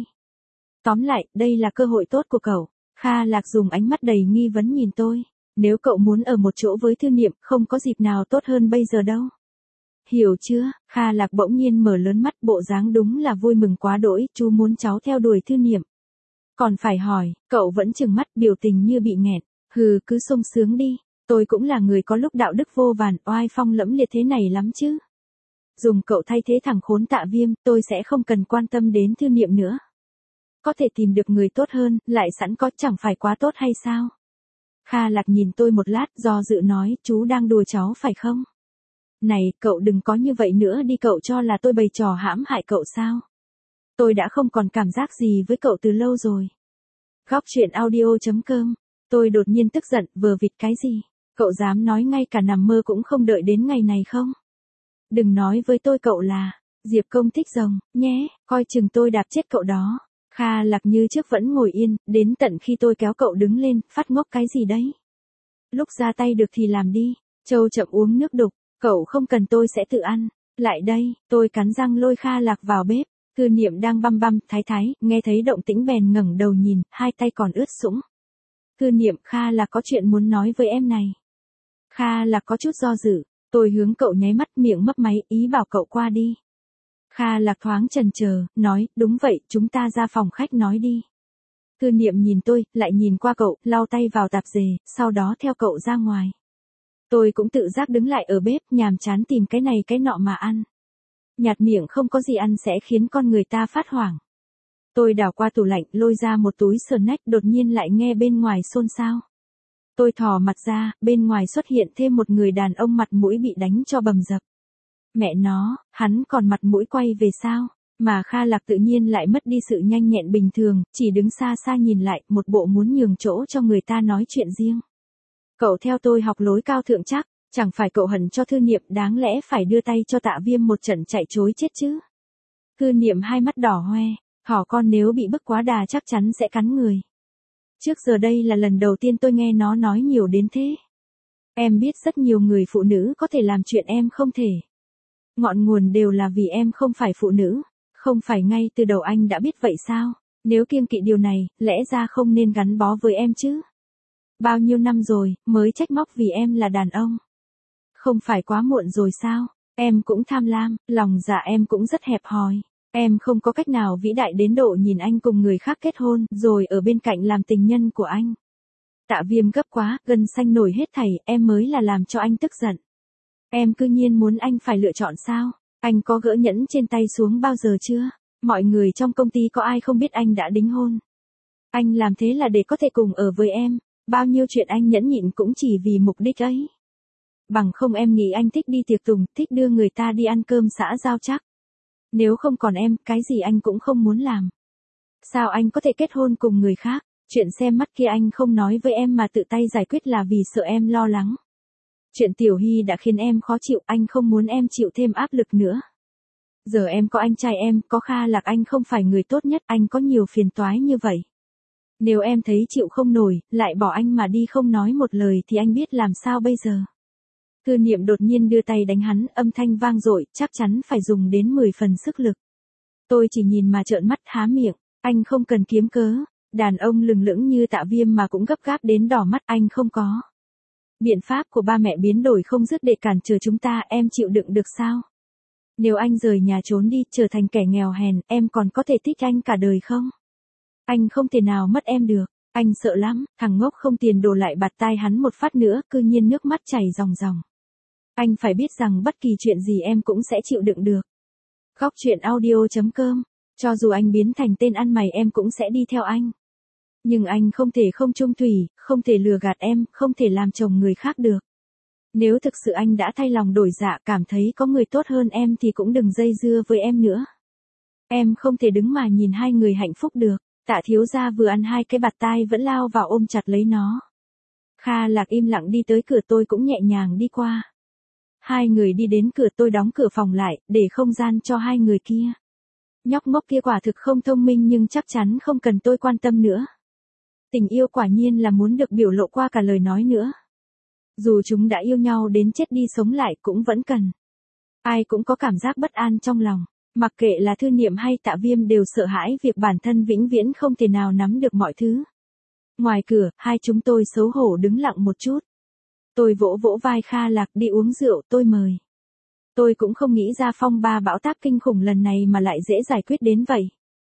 S1: Tóm lại, đây là cơ hội tốt của cậu. Kha Lạc dùng ánh mắt đầy nghi vấn nhìn tôi. Nếu cậu muốn ở một chỗ với Thư Niệm, không có dịp nào tốt hơn bây giờ đâu. Hiểu chưa? Kha Lạc bỗng nhiên mở lớn mắt, bộ dáng đúng là vui mừng quá đỗi, chú muốn cháu theo đuổi Thư Niệm. Còn phải hỏi, cậu vẫn trừng mắt, biểu tình như bị nghẹn. Hừ, cứ sung sướng đi, tôi cũng là người có lúc đạo đức vô vàn, oai phong lẫm liệt thế này lắm chứ. Dùng cậu thay thế thằng khốn Tạ Viêm, tôi sẽ không cần quan tâm đến Thư Niệm nữa. Có thể tìm được người tốt hơn, lại sẵn có, chẳng phải quá tốt hay sao? Kha Lạc nhìn tôi một lát, do dự nói, chú đang đùa cháu phải không? Này, cậu đừng có như vậy nữa đi, cậu cho là tôi bày trò hãm hại cậu sao? Tôi đã không còn cảm giác gì với cậu từ lâu rồi. Góc chuyện audio.com. Tôi đột nhiên tức giận, vờ vịt cái gì? Cậu dám nói ngay cả nằm mơ cũng không đợi đến ngày này không? Đừng nói với tôi cậu là Diệp Công thích rồng, nhé, coi chừng tôi đạp chết cậu đó. Kha Lạc như trước vẫn ngồi yên, đến tận khi tôi kéo cậu đứng lên, phát ngốc cái gì đấy? Lúc ra tay được thì làm đi, Châu chậm uống nước đục, cậu không cần tôi sẽ tự ăn. Lại đây, tôi cắn răng lôi Kha Lạc vào bếp. Thư Niệm đang băm băm, thái thái, nghe thấy động tĩnh bèn ngẩng đầu nhìn, hai tay còn ướt sũng. Thư Niệm, Kha Lạc có chuyện muốn nói với em này. Kha Lạc có chút do dự, tôi hướng cậu nháy mắt, miệng mấp máy, ý bảo cậu qua đi. Kha Lạc thoáng chần chờ, nói, đúng vậy, chúng ta ra phòng khách nói đi. Thư Niệm nhìn tôi, lại nhìn qua cậu, lau tay vào tạp dề, sau đó theo cậu ra ngoài. Tôi cũng tự giác đứng lại ở bếp, nhàm chán tìm cái này cái nọ mà ăn. Nhạt miệng không có gì ăn sẽ khiến con người ta phát hoảng. Tôi đảo qua tủ lạnh, lôi ra một túi snack, đột nhiên lại nghe bên ngoài xôn xao. Tôi thò mặt ra, bên ngoài xuất hiện thêm một người đàn ông mặt mũi bị đánh cho bầm dập. Mẹ nó, hắn còn mặt mũi quay về sao? Mà Kha Lạc tự nhiên lại mất đi sự nhanh nhẹn bình thường, chỉ đứng xa xa nhìn lại, một bộ muốn nhường chỗ cho người ta nói chuyện riêng. Cậu theo tôi học lối cao thượng chắc, chẳng phải cậu hận cho Thư Niệm, đáng lẽ phải đưa tay cho Tạ Viêm một trận chạy trối chết chứ. Thư Niệm hai mắt đỏ hoe, thỏ con nếu bị bức quá đà chắc chắn sẽ cắn người. Trước giờ đây là lần đầu tiên tôi nghe nó nói nhiều đến thế. Em biết rất nhiều người phụ nữ có thể làm chuyện em không thể. Ngọn nguồn đều là vì em không phải phụ nữ. Không phải ngay từ đầu anh đã biết vậy sao? Nếu kiêng kỵ điều này, lẽ ra không nên gắn bó với em chứ. Bao nhiêu năm rồi, mới trách móc vì em là đàn ông. Không phải quá muộn rồi sao? Em cũng tham lam, lòng dạ em cũng rất hẹp hòi. Em không có cách nào vĩ đại đến độ nhìn anh cùng người khác kết hôn, rồi ở bên cạnh làm tình nhân của anh. Tạ Viêm gấp quá, gân xanh nổi hết thảy, em mới là làm cho anh tức giận. Em cư nhiên muốn anh phải lựa chọn sao? Anh có gỡ nhẫn trên tay xuống bao giờ chưa? Mọi người trong công ty có ai không biết anh đã đính hôn? Anh làm thế là để có thể cùng ở với em. Bao nhiêu chuyện anh nhẫn nhịn cũng chỉ vì mục đích ấy. Bằng không em nghĩ anh thích đi tiệc tùng, thích đưa người ta đi ăn cơm xã giao chắc. Nếu không còn em, cái gì anh cũng không muốn làm. Sao anh có thể kết hôn cùng người khác? Chuyện xem mắt kia anh không nói với em mà tự tay giải quyết là vì sợ em lo lắng. Chuyện Tiểu Hy đã khiến em khó chịu, anh không muốn em chịu thêm áp lực nữa. Giờ em có anh trai em, có Kha Lạc, anh không phải người tốt nhất, anh có nhiều phiền toái như vậy. Nếu em thấy chịu không nổi, lại bỏ anh mà đi không nói một lời thì anh biết làm sao bây giờ. Thư Niệm đột nhiên đưa tay đánh hắn, âm thanh vang dội, chắc chắn phải dùng đến mười phần sức lực. Tôi chỉ nhìn mà trợn mắt há miệng, anh không cần kiếm cớ, đàn ông lừng lững như Tạ Viêm mà cũng gấp gáp đến đỏ mắt, anh không có. Biện pháp của ba mẹ biến đổi không dứt để cản trở chúng ta, em chịu đựng được sao? Nếu anh rời nhà trốn đi, trở thành kẻ nghèo hèn, em còn có thể thích anh cả đời không? Anh không thể nào mất em được, anh sợ lắm, thằng ngốc không tiền đồ lại bạt tai hắn một phát nữa, cư nhiên nước mắt chảy ròng ròng. Anh phải biết rằng bất kỳ chuyện gì em cũng sẽ chịu đựng được. Góc chuyện audio.com, cho dù anh biến thành tên ăn mày em cũng sẽ đi theo anh. Nhưng anh không thể không chung thủy, không thể lừa gạt em, không thể làm chồng người khác được. Nếu thực sự anh đã thay lòng đổi dạ, cảm thấy có người tốt hơn em thì cũng đừng dây dưa với em nữa. Em không thể đứng mà nhìn hai người hạnh phúc được. Tạ thiếu gia vừa ăn hai cái bạt tai vẫn lao vào ôm chặt lấy nó. Kha Lạc im lặng đi tới cửa, tôi cũng nhẹ nhàng đi qua. Hai người đi đến cửa, tôi đóng cửa phòng lại, để không gian cho hai người kia. Nhóc ngốc kia quả thực không thông minh nhưng chắc chắn không cần tôi quan tâm nữa. Tình yêu quả nhiên là muốn được biểu lộ qua cả lời nói nữa. Dù chúng đã yêu nhau đến chết đi sống lại cũng vẫn cần. Ai cũng có cảm giác bất an trong lòng. Mặc kệ là Thư Niệm hay Tạ Viêm đều sợ hãi việc bản thân vĩnh viễn không thể nào nắm được mọi thứ. Ngoài cửa, hai chúng tôi xấu hổ đứng lặng một chút. Tôi vỗ vỗ vai Kha Lạc, đi uống rượu, tôi mời. Tôi cũng không nghĩ ra phong ba bão táp kinh khủng lần này mà lại dễ giải quyết đến vậy.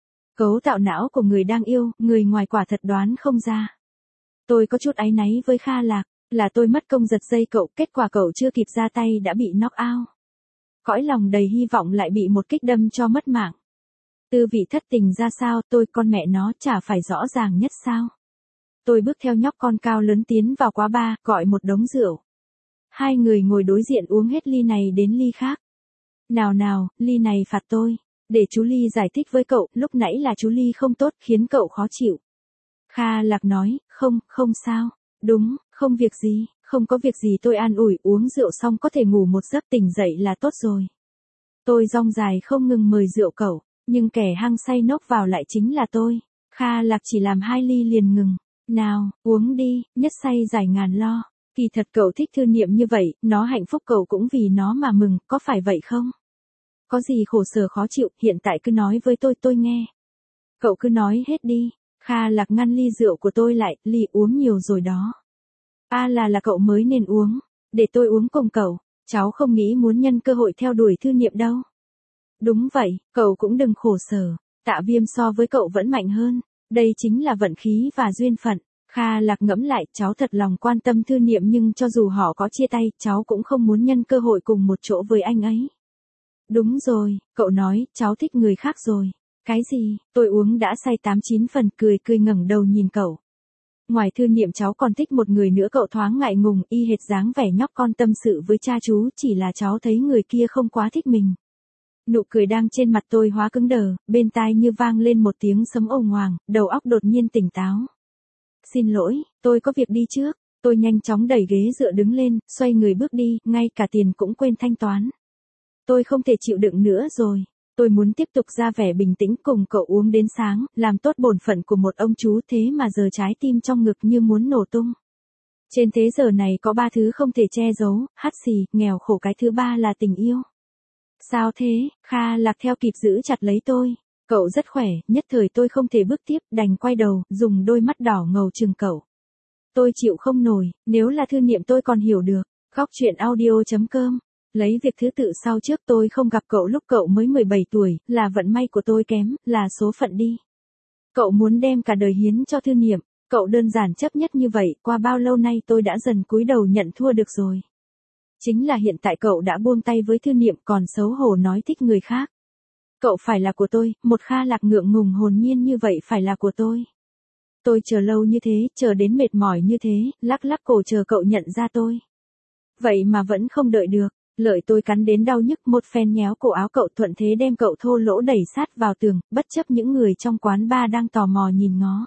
S1: Cấu tạo não của người đang yêu, người ngoài quả thật đoán không ra. Tôi có chút áy náy với Kha Lạc, là tôi mất công giật dây cậu, kết quả cậu chưa kịp ra tay đã bị knock out. Cõi lòng đầy hy vọng lại bị một kích đâm cho mất mạng. Tư vị thất tình ra sao, tôi con mẹ nó chả phải rõ ràng nhất sao. Tôi bước theo nhóc con cao lớn tiến vào quán bar, gọi một đống rượu. Hai người ngồi đối diện uống hết ly này đến ly khác. Nào nào, ly này phạt tôi. Để chú Ly giải thích với cậu, lúc nãy là chú Ly không tốt, khiến cậu khó chịu. Kha Lạc nói, không, không sao. Đúng, không việc gì, không có việc gì, tôi an ủi, uống rượu xong có thể ngủ một giấc, tỉnh dậy là tốt rồi. Tôi rong dài không ngừng mời rượu cậu, nhưng kẻ hăng say nốc vào lại chính là tôi. Kha Lạc chỉ làm hai ly liền ngừng. Nào, uống đi, nhất say giải ngàn lo. Kỳ thật cậu thích Thư Niệm như vậy, nó hạnh phúc cậu cũng vì nó mà mừng, có phải vậy không? Có gì khổ sở khó chịu, hiện tại cứ nói với tôi, tôi nghe. Cậu cứ nói hết đi. Kha Lạc ngăn ly rượu của tôi lại, ly uống nhiều rồi đó. À là là cậu mới nên uống, để tôi uống cùng cậu, cháu không nghĩ muốn nhân cơ hội theo đuổi Thư Niệm đâu. Đúng vậy, cậu cũng đừng khổ sở, Tạ Viêm so với cậu vẫn mạnh hơn, đây chính là vận khí và duyên phận. Kha Lạc ngẫm lại, cháu thật lòng quan tâm Thư Niệm nhưng cho dù họ có chia tay, cháu cũng không muốn nhân cơ hội cùng một chỗ với anh ấy. Đúng rồi, cậu nói, cháu thích người khác rồi. Cái gì, tôi uống đã say tám chín phần, cười cười ngẩng đầu nhìn cậu. Ngoài Thư Niệm cháu còn thích một người nữa, cậu thoáng ngại ngùng, y hệt dáng vẻ nhóc con tâm sự với cha chú, chỉ là cháu thấy người kia không quá thích mình. Nụ cười đang trên mặt tôi hóa cứng đờ, bên tai như vang lên một tiếng sấm ồn ào, đầu óc đột nhiên tỉnh táo. Xin lỗi, tôi có việc đi trước. Tôi nhanh chóng đẩy ghế dựa đứng lên, xoay người bước đi, ngay cả tiền cũng quên thanh toán. Tôi không thể chịu đựng nữa rồi. Tôi muốn tiếp tục ra vẻ bình tĩnh cùng cậu uống đến sáng, làm tốt bổn phận của một ông chú, thế mà giờ trái tim trong ngực như muốn nổ tung. Trên thế giờ này có ba thứ không thể che giấu, hắt xì, nghèo khổ, cái thứ ba là tình yêu. Sao thế? Kha Lạc theo kịp giữ chặt lấy tôi. Cậu rất khỏe, nhất thời tôi không thể bước tiếp, đành quay đầu, dùng đôi mắt đỏ ngầu chừng cậu. Tôi chịu không nổi, nếu là Thư Niệm tôi còn hiểu được. Góc truyện audio chấm com. Lấy việc thứ tự sau trước, tôi không gặp cậu lúc cậu mới mười bảy tuổi, là vận may của tôi kém, là số phận đi. Cậu muốn đem cả đời hiến cho Thư Niệm, cậu đơn giản chấp nhất như vậy, qua bao lâu nay tôi đã dần cúi đầu nhận thua được rồi. Chính là hiện tại cậu đã buông tay với Thư Niệm, còn xấu hổ nói thích người khác. Cậu phải là của tôi, một Kha Lạc ngượng ngùng hồn nhiên như vậy phải là của tôi. Tôi chờ lâu như thế, chờ đến mệt mỏi như thế, lắc lắc cổ chờ cậu nhận ra tôi. Vậy mà vẫn không đợi được, lợi tôi cắn đến đau nhức, một phen nhéo cổ áo cậu, thuận thế đem cậu thô lỗ đẩy sát vào tường, bất chấp những người trong quán bar đang tò mò nhìn ngó.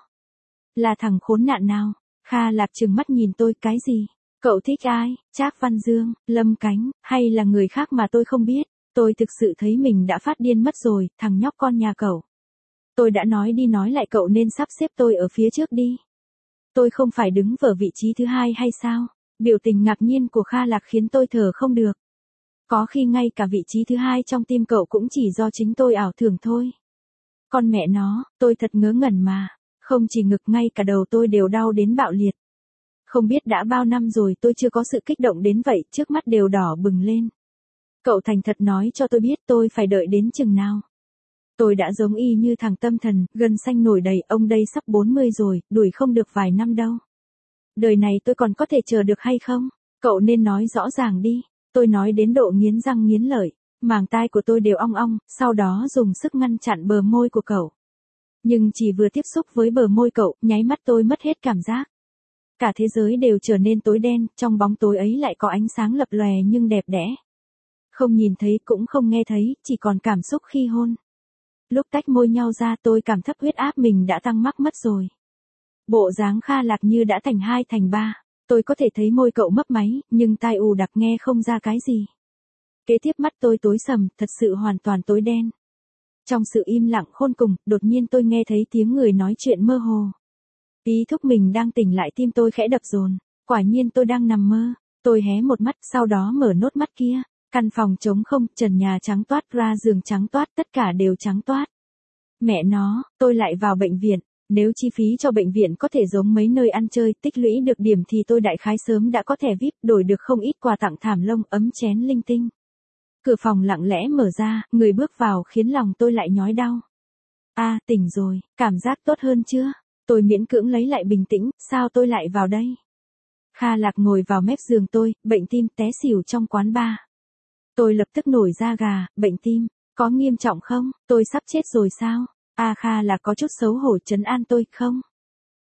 S1: Là thằng khốn nạn nào? Kha Lạc trừng mắt nhìn tôi, cái gì? Cậu thích ai? Trác Văn Dương, Lâm Cánh, hay là người khác mà tôi không biết? Tôi thực sự thấy mình đã phát điên mất rồi, thằng nhóc con nhà cậu. Tôi đã nói đi nói lại cậu nên sắp xếp tôi ở phía trước đi. Tôi không phải đứng ở vị trí thứ hai hay sao? Biểu tình ngạc nhiên của Kha Lạc khiến tôi thở không được. Có khi ngay cả vị trí thứ hai trong tim cậu cũng chỉ do chính tôi ảo tưởng thôi. Con mẹ nó, tôi thật ngớ ngẩn mà. Không chỉ ngực, ngay cả đầu tôi đều đau đến bạo liệt. Không biết đã bao năm rồi tôi chưa có sự kích động đến vậy, trước mắt đều đỏ bừng lên. Cậu thành thật nói cho tôi biết tôi phải đợi đến chừng nào. Tôi đã giống y như thằng tâm thần, gân xanh nổi đầy, ông đây sắp bốn mươi rồi, đuổi không được vài năm đâu. Đời này tôi còn có thể chờ được hay không? Cậu nên nói rõ ràng đi. Tôi nói đến độ nghiến răng nghiến lợi, màng tai của tôi đều ong ong, sau đó dùng sức ngăn chặn bờ môi của cậu. Nhưng chỉ vừa tiếp xúc với bờ môi cậu, nháy mắt tôi mất hết cảm giác. Cả thế giới đều trở nên tối đen, trong bóng tối ấy lại có ánh sáng lập lòe nhưng đẹp đẽ. Không nhìn thấy cũng không nghe thấy, chỉ còn cảm xúc khi hôn. Lúc tách môi nhau ra tôi cảm thấp huyết áp mình đã tăng mắc mất rồi. Bộ dáng Kha Lạc như đã thành hai thành ba. Tôi có thể thấy môi cậu mấp máy, nhưng tai ù đặc nghe không ra cái gì. Kế tiếp mắt tôi tối sầm, thật sự hoàn toàn tối đen. Trong sự im lặng khôn cùng, đột nhiên tôi nghe thấy tiếng người nói chuyện mơ hồ. Ý thúc mình đang tỉnh lại, tim tôi khẽ đập dồn. Quả nhiên tôi đang nằm mơ. Tôi hé một mắt, sau đó mở nốt mắt kia. Căn phòng trống không, trần nhà trắng toát, ra giường trắng toát, tất cả đều trắng toát. Mẹ nó, tôi lại vào bệnh viện. Nếu chi phí cho bệnh viện có thể giống mấy nơi ăn chơi, tích lũy được điểm thì tôi đại khái sớm đã có thẻ vi ai pi, đổi được không ít quà tặng thảm lông, ấm chén linh tinh. Cửa phòng lặng lẽ mở ra, người bước vào khiến lòng tôi lại nhói đau. A, à, tỉnh rồi, cảm giác tốt hơn chưa? Tôi miễn cưỡng lấy lại bình tĩnh, sao tôi lại vào đây? Kha Lạc ngồi vào mép giường tôi, bệnh tim, té xỉu trong quán bar. Tôi lập tức nổi da gà, bệnh tim, có nghiêm trọng không? Tôi sắp chết rồi sao? A, Kha Lạc có chút xấu hổ trấn an tôi, không?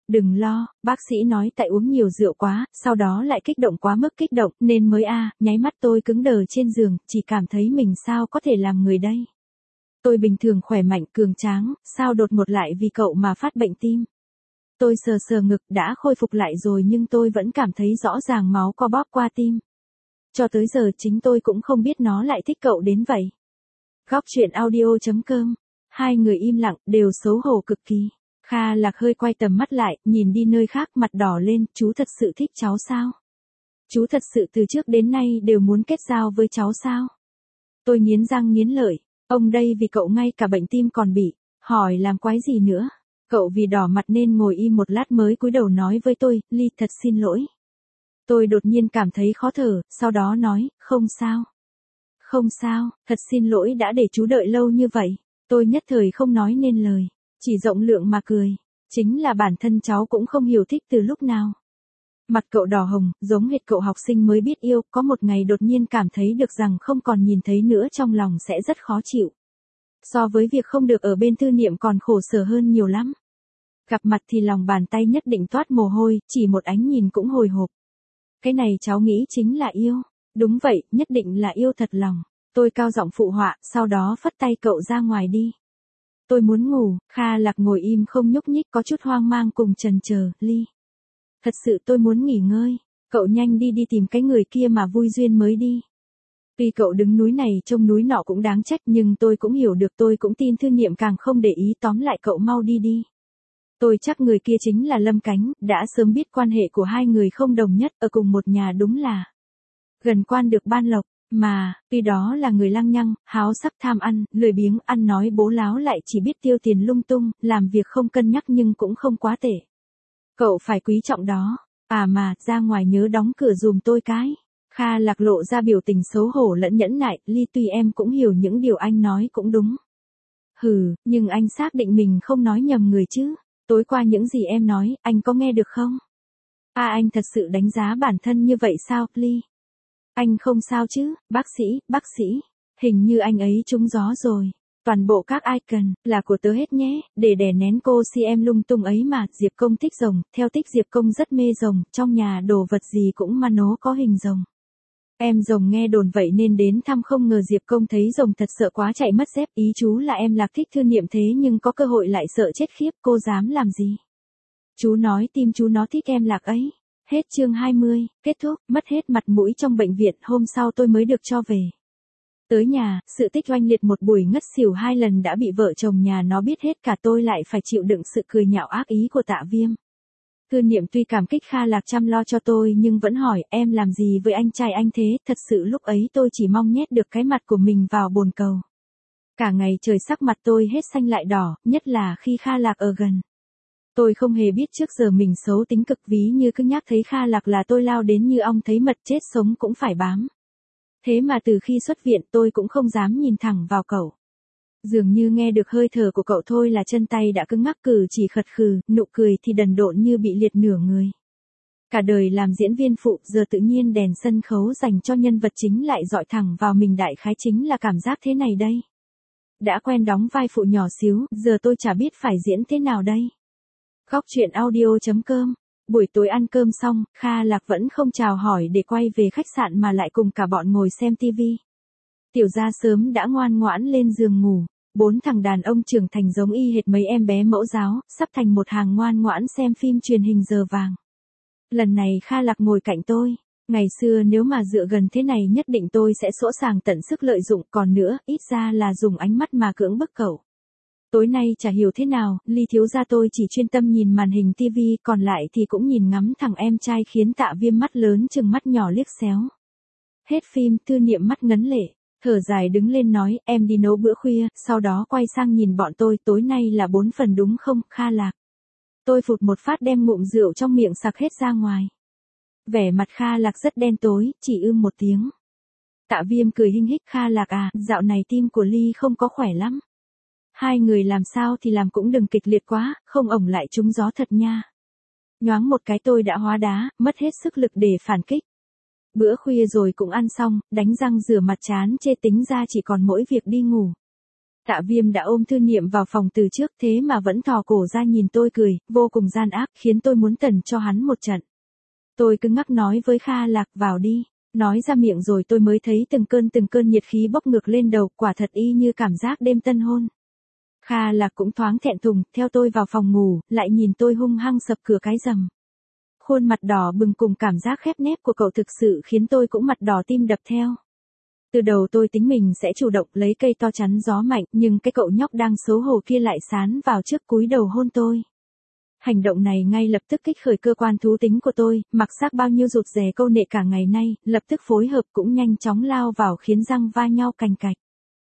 S1: Đừng lo, bác sĩ nói tại uống nhiều rượu quá, sau đó lại kích động quá mức kích động, nên mới a, nháy mắt tôi cứng đờ trên giường, chỉ cảm thấy mình sao có thể làm người đây. Tôi bình thường khỏe mạnh cường tráng, sao đột ngột lại vì cậu mà phát bệnh tim. Tôi sờ sờ ngực đã khôi phục lại rồi nhưng tôi vẫn cảm thấy rõ ràng máu co bóp qua tim. Cho tới giờ chính tôi cũng không biết nó lại thích cậu đến vậy. Góc chuyện audio chấm com. Hai người im lặng, đều xấu hổ cực kỳ. Kha Lạc hơi quay tầm mắt lại, nhìn đi nơi khác mặt đỏ lên, chú thật sự thích cháu sao? Chú thật sự từ trước đến nay đều muốn kết giao với cháu sao? Tôi nghiến răng nghiến lợi, ông đây vì cậu ngay cả bệnh tim còn bị, hỏi làm quái gì nữa? Cậu vì đỏ mặt nên ngồi im một lát mới cúi đầu nói với tôi, Ly thật xin lỗi. Tôi đột nhiên cảm thấy khó thở, sau đó nói, không sao. Không sao, thật xin lỗi đã để chú đợi lâu như vậy. Tôi nhất thời không nói nên lời, chỉ rộng lượng mà cười. Chính là bản thân cháu cũng không hiểu thích từ lúc nào. Mặt cậu đỏ hồng, giống hệt cậu học sinh mới biết yêu, có một ngày đột nhiên cảm thấy được rằng không còn nhìn thấy nữa trong lòng sẽ rất khó chịu. So với việc không được ở bên Thư Niệm còn khổ sở hơn nhiều lắm. Gặp mặt thì lòng bàn tay nhất định toát mồ hôi, chỉ một ánh nhìn cũng hồi hộp. Cái này cháu nghĩ chính là yêu. Đúng vậy, nhất định là yêu thật lòng. Tôi cao giọng phụ họa, sau đó phất tay cậu ra ngoài đi. Tôi muốn ngủ, Kha Lạc ngồi im không nhúc nhích có chút hoang mang cùng chần chờ, Ly. Thật sự tôi muốn nghỉ ngơi, cậu nhanh đi đi tìm cái người kia mà vui duyên mới đi. Tuy cậu đứng núi này trông núi nọ cũng đáng trách nhưng tôi cũng hiểu được tôi cũng tin Thư Niệm càng không để ý tóm lại cậu mau đi đi. Tôi chắc người kia chính là Lâm Cánh, đã sớm biết quan hệ của hai người không đồng nhất ở cùng một nhà đúng là gần quan được ban lộc, mà, tuy đó là người lăng nhăng, háo sắc tham ăn, lười biếng, ăn nói bố láo lại chỉ biết tiêu tiền lung tung, làm việc không cân nhắc nhưng cũng không quá tệ. Cậu phải quý trọng đó, à mà, ra ngoài nhớ đóng cửa dùm tôi cái. Kha Lạc lộ ra biểu tình xấu hổ lẫn nhẫn nại, Ly tuy em cũng hiểu những điều anh nói cũng đúng. Hừ, nhưng anh xác định mình không nói nhầm người chứ, tối qua những gì em nói, anh có nghe được không? À anh thật sự đánh giá bản thân như vậy sao, Ly? Anh không sao chứ, bác sĩ, bác sĩ, hình như anh ấy trúng gió rồi. Toàn bộ các icon, là của tớ hết nhé, để đè nén cô si em lung tung ấy mà, Diệp Công thích rồng, theo tích Diệp Công rất mê rồng, trong nhà đồ vật gì cũng mà nó có hình rồng. Em rồng nghe đồn vậy nên đến thăm không ngờ Diệp Công thấy rồng thật sợ quá chạy mất dép, ý chú là em Lạc thích Thư Niệm thế nhưng có cơ hội lại sợ chết khiếp, cô dám làm gì? Chú nói tim chú nó thích em Lạc ấy. Hết chương hai mươi, kết thúc, mất hết mặt mũi trong bệnh viện, hôm sau tôi mới được cho về. Tới nhà, sự tích oanh liệt một buổi ngất xỉu hai lần đã bị vợ chồng nhà nó biết hết cả tôi lại phải chịu đựng sự cười nhạo ác ý của Tạ Viêm. Thư Niệm tuy cảm kích Kha Lạc chăm lo cho tôi nhưng vẫn hỏi em làm gì với anh trai anh thế, thật sự lúc ấy tôi chỉ mong nhét được cái mặt của mình vào bồn cầu. Cả ngày trời sắc mặt tôi hết xanh lại đỏ, nhất là khi Kha Lạc ở gần. Tôi không hề biết trước giờ mình xấu tính cực ví như cứ nhắc thấy Kha Lạc là tôi lao đến như ong thấy mật chết sống cũng phải bám. Thế mà từ khi xuất viện tôi cũng không dám nhìn thẳng vào cậu. Dường như nghe được hơi thở của cậu thôi là chân tay đã cứng ngắc cử chỉ khật khừ, nụ cười thì đần độn như bị liệt nửa người. Cả đời làm diễn viên phụ giờ tự nhiên đèn sân khấu dành cho nhân vật chính lại dọi thẳng vào mình đại khái chính là cảm giác thế này đây. Đã quen đóng vai phụ nhỏ xíu, giờ tôi chả biết phải diễn thế nào đây. Góc chuyện audio chấm com. Buổi tối ăn cơm xong, Kha Lạc vẫn không chào hỏi để quay về khách sạn mà lại cùng cả bọn ngồi xem tivi. Tiểu gia sớm đã ngoan ngoãn lên giường ngủ, bốn thằng đàn ông trưởng thành giống y hệt mấy em bé mẫu giáo, sắp thành một hàng ngoan ngoãn xem phim truyền hình giờ vàng. Lần này Kha Lạc ngồi cạnh tôi, ngày xưa nếu mà dựa gần thế này nhất định tôi sẽ sỗ sàng tận sức lợi dụng, còn nữa, ít ra là dùng ánh mắt mà cưỡng bức cậu. Tối nay chả hiểu thế nào, Ly thiếu gia tôi chỉ chuyên tâm nhìn màn hình tivi, còn lại thì cũng nhìn ngắm thằng em trai khiến Tạ Viêm mắt lớn chừng mắt nhỏ liếc xéo. Hết phim, Thư Niệm mắt ngấn lệ, thở dài đứng lên nói, em đi nấu bữa khuya, sau đó quay sang nhìn bọn tôi, tối nay là bốn phần đúng không, Kha Lạc? Tôi phụt một phát đem ngụm rượu trong miệng sặc hết ra ngoài. Vẻ mặt Kha Lạc rất đen tối, chỉ ưm một tiếng. Tạ Viêm cười hinh hích, Kha Lạc à, dạo này tim của Ly không có khỏe lắm. Hai người làm sao thì làm cũng đừng kịch liệt quá, không ổng lại trúng gió thật nha. Nhoáng một cái tôi đã hóa đá, mất hết sức lực để phản kích. Bữa khuya rồi cũng ăn xong, đánh răng rửa mặt chán chê tính ra chỉ còn mỗi việc đi ngủ. Tạ Viêm đã ôm Thư Niệm vào phòng từ trước thế mà vẫn thò cổ ra nhìn tôi cười, vô cùng gian ác, khiến tôi muốn tẩn cho hắn một trận. Tôi cứng ngắc nói với Kha Lạc vào đi. Nói ra miệng rồi tôi mới thấy từng cơn từng cơn nhiệt khí bốc ngược lên đầu, quả thật y như cảm giác đêm tân hôn. Kha Lạc cũng thoáng thẹn thùng, theo tôi vào phòng ngủ, lại nhìn tôi hung hăng sập cửa cái rầm. Khuôn mặt đỏ bừng cùng cảm giác khép nép của cậu thực sự khiến tôi cũng mặt đỏ tim đập theo. Từ đầu tôi tính mình sẽ chủ động lấy cây to chắn gió mạnh, nhưng cái cậu nhóc đang xấu hổ kia lại sán vào trước cúi đầu hôn tôi. Hành động này ngay lập tức kích khởi cơ quan thú tính của tôi, mặc xác bao nhiêu rụt rè câu nệ cả ngày nay, lập tức phối hợp cũng nhanh chóng lao vào khiến răng va nhau cành cạch.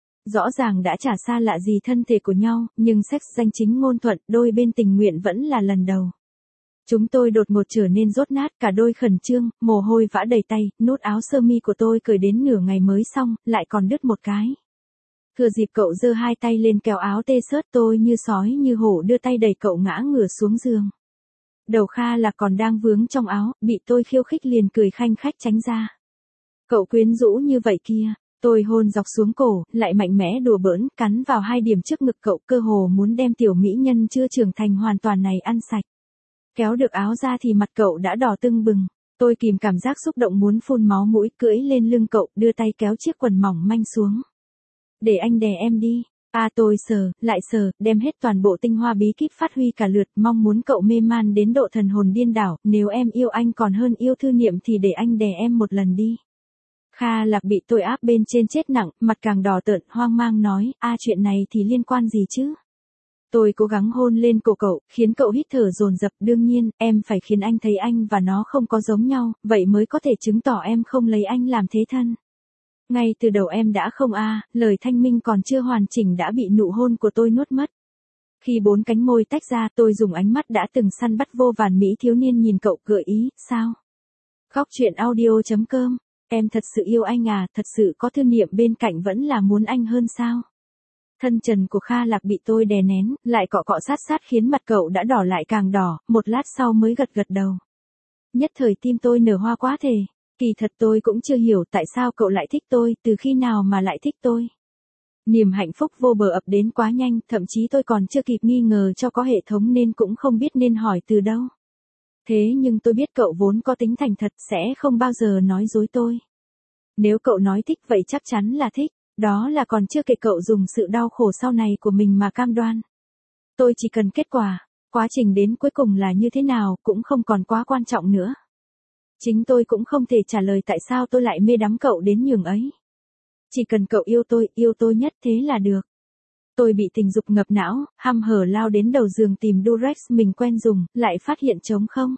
S1: Rõ ràng đã chả xa lạ gì thân thể của nhau, nhưng sex danh chính ngôn thuận, đôi bên tình nguyện vẫn là lần đầu. Chúng tôi đột ngột trở nên rốt nát, cả đôi khẩn trương, mồ hôi vã đầy tay, nút áo sơ mi của tôi cởi đến nửa ngày mới xong, lại còn đứt một cái. Thừa dịp cậu giơ hai tay lên kéo áo tê xớt, tôi như sói như hổ đưa tay đẩy cậu ngã ngửa xuống giường. Đầu Kha Lạc còn đang vướng trong áo, bị tôi khiêu khích liền cười khanh khách tránh ra. Cậu quyến rũ như vậy kia, tôi hôn dọc xuống cổ, lại mạnh mẽ đùa bỡn, cắn vào hai điểm trước ngực cậu, cơ hồ muốn đem tiểu mỹ nhân chưa trưởng thành hoàn toàn này ăn sạch. Kéo được áo ra thì mặt cậu đã đỏ tưng bừng. Tôi kìm cảm giác xúc động muốn phun máu mũi, cưỡi lên lưng cậu, đưa tay kéo chiếc quần mỏng manh xuống. Để anh đè em đi. À tôi sờ, lại sờ, đem hết toàn bộ tinh hoa bí kíp phát huy cả lượt, mong muốn cậu mê man đến độ thần hồn điên đảo, nếu em yêu anh còn hơn yêu Thư Niệm thì để anh đè em một lần đi. Kha Lạc bị tôi áp bên trên chết nặng, mặt càng đỏ tợn, hoang mang nói, a chuyện này thì liên quan gì chứ? Tôi cố gắng hôn lên cổ cậu, khiến cậu hít thở dồn dập, đương nhiên, em phải khiến anh thấy anh và nó không có giống nhau, vậy mới có thể chứng tỏ em không lấy anh làm thế thân. Ngay từ đầu em đã không a, lời thanh minh còn chưa hoàn chỉnh đã bị nụ hôn của tôi nuốt mất. Khi bốn cánh môi tách ra, tôi dùng ánh mắt đã từng săn bắt vô vàn mỹ thiếu niên nhìn cậu gợi ý, sao? Góc truyện audio chấm com, em thật sự yêu anh à, thật sự có Thư Niệm bên cạnh vẫn là muốn anh hơn sao? Thân trần của Kha Lạc bị tôi đè nén, lại cọ cọ sát sát khiến mặt cậu đã đỏ lại càng đỏ, một lát sau mới gật gật đầu. Nhất thời tim tôi nở hoa quá thể. Kỳ thật tôi cũng chưa hiểu tại sao cậu lại thích tôi, từ khi nào mà lại thích tôi. Niềm hạnh phúc vô bờ ập đến quá nhanh, thậm chí tôi còn chưa kịp nghi ngờ cho có hệ thống nên cũng không biết nên hỏi từ đâu. Thế nhưng tôi biết cậu vốn có tính thành thật, sẽ không bao giờ nói dối tôi. Nếu cậu nói thích vậy chắc chắn là thích, đó là còn chưa kể cậu dùng sự đau khổ sau này của mình mà cam đoan. Tôi chỉ cần kết quả, quá trình đến cuối cùng là như thế nào cũng không còn quá quan trọng nữa. Chính tôi cũng không thể trả lời tại sao tôi lại mê đắm cậu đến nhường ấy. Chỉ cần cậu yêu tôi, yêu tôi nhất thế là được. Tôi bị tình dục ngập não, hăm hở lao đến đầu giường tìm Durex mình quen dùng, lại phát hiện trống không.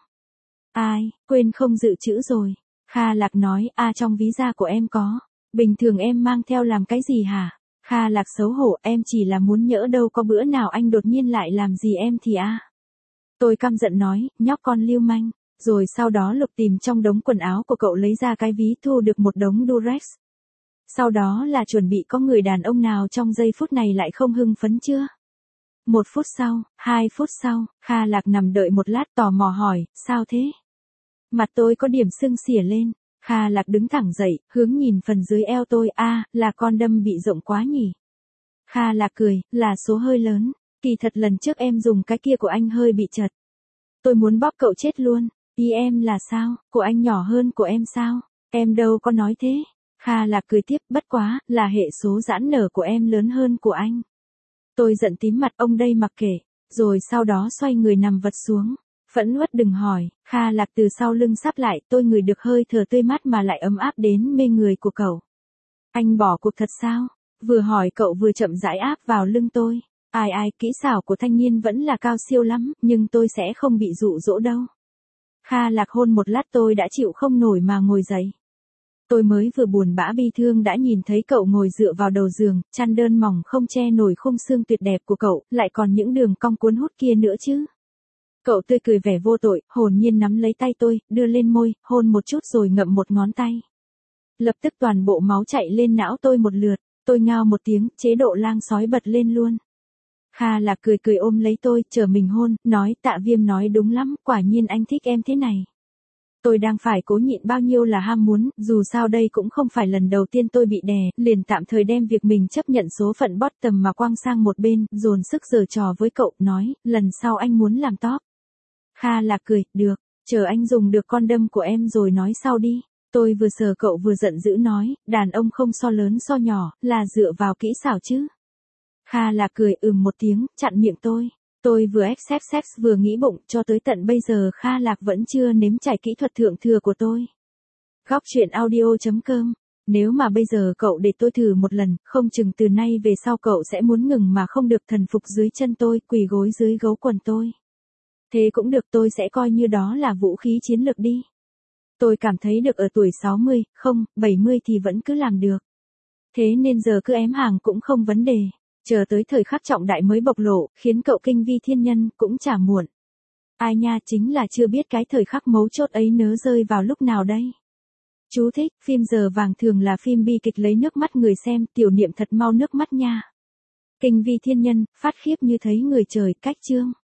S1: Ai, quên không dự trữ rồi. Kha Lạc nói, a trong ví da của em có. Bình thường em mang theo làm cái gì hả? Kha Lạc xấu hổ, em chỉ là muốn nhỡ đâu có bữa nào anh đột nhiên lại làm gì em thì a. Tôi căm giận nói, nhóc con lưu manh. Rồi sau đó lục tìm trong đống quần áo của cậu lấy ra cái ví thu được một đống Durex. Sau đó là chuẩn bị có người đàn ông nào trong giây phút này lại không hưng phấn chưa? Một phút sau, hai phút sau, Kha Lạc nằm đợi một lát tò mò hỏi, sao thế? Mặt tôi có điểm sưng xỉa lên. Kha Lạc đứng thẳng dậy, hướng nhìn phần dưới eo tôi, a, à, là con đâm bị rộng quá nhỉ? Kha Lạc cười, là số hơi lớn. Kỳ thật lần trước em dùng cái kia của anh hơi bị chật. Tôi muốn bóp cậu chết luôn. Ý em là sao, của anh nhỏ hơn của em sao? Em đâu có nói thế. Kha Lạc cười tiếp, bất quá, là hệ số giãn nở của em lớn hơn của anh. Tôi giận tím mặt, ông đây mặc kệ. Rồi sau đó xoay người nằm vật xuống. Phẫn uất đừng hỏi, Kha Lạc từ sau lưng sắp lại, tôi ngửi được hơi thở tươi mát mà lại ấm áp đến mê người của cậu. Anh bỏ cuộc thật sao? Vừa hỏi cậu vừa chậm rãi áp vào lưng tôi. Ai ai, kỹ xảo của thanh niên vẫn là cao siêu lắm, nhưng tôi sẽ không bị dụ dỗ đâu. Kha Lạc hôn một lát tôi đã chịu không nổi mà ngồi dậy. Tôi mới vừa buồn bã bi thương đã nhìn thấy cậu ngồi dựa vào đầu giường, chăn đơn mỏng không che nổi khung xương tuyệt đẹp của cậu, lại còn những đường cong cuốn hút kia nữa chứ. Cậu tươi cười vẻ vô tội, hồn nhiên nắm lấy tay tôi, đưa lên môi, hôn một chút rồi ngậm một ngón tay. Lập tức toàn bộ máu chạy lên não tôi một lượt, tôi ngao một tiếng, chế độ lang sói bật lên luôn. Kha Lạc cười cười ôm lấy tôi, chờ mình hôn, nói Tạ Viêm nói đúng lắm, quả nhiên anh thích em thế này. Tôi đang phải cố nhịn bao nhiêu là ham muốn, dù sao đây cũng không phải lần đầu tiên tôi bị đè, liền tạm thời đem việc mình chấp nhận số phận bottom mà quăng sang một bên, dồn sức giở trò với cậu, nói, lần sau anh muốn làm top. Kha Lạc cười, được, chờ anh dùng được con đâm của em rồi nói sau đi. Tôi vừa sờ cậu vừa giận dữ nói, đàn ông không so lớn so nhỏ, là dựa vào kỹ xảo chứ. Kha Lạc cười ừm một tiếng, chặn miệng tôi. Tôi vừa accept sex vừa nghĩ bụng, cho tới tận bây giờ Kha Lạc vẫn chưa nếm trải kỹ thuật thượng thừa của tôi. Góc chuyện audio chấm com. Nếu mà bây giờ cậu để tôi thử một lần, không chừng từ nay về sau cậu sẽ muốn ngừng mà không được thần phục dưới chân tôi, quỳ gối dưới gấu quần tôi. Thế cũng được, tôi sẽ coi như đó là vũ khí chiến lược đi. Tôi cảm thấy được ở tuổi sáu mươi, không, bảy mươi thì vẫn cứ làm được. Thế nên giờ cứ ém hàng cũng không vấn đề. Chờ tới thời khắc trọng đại mới bộc lộ, khiến cậu kinh vi thiên nhân, cũng chả muộn. Ai nha, chính là chưa biết cái thời khắc mấu chốt ấy nớ rơi vào lúc nào đây. Chú thích, phim giờ vàng thường là phim bi kịch lấy nước mắt người xem, tiểu niệm thật mau nước mắt nha. Kinh vi thiên nhân, phát khiếp như thấy người trời, cách chương.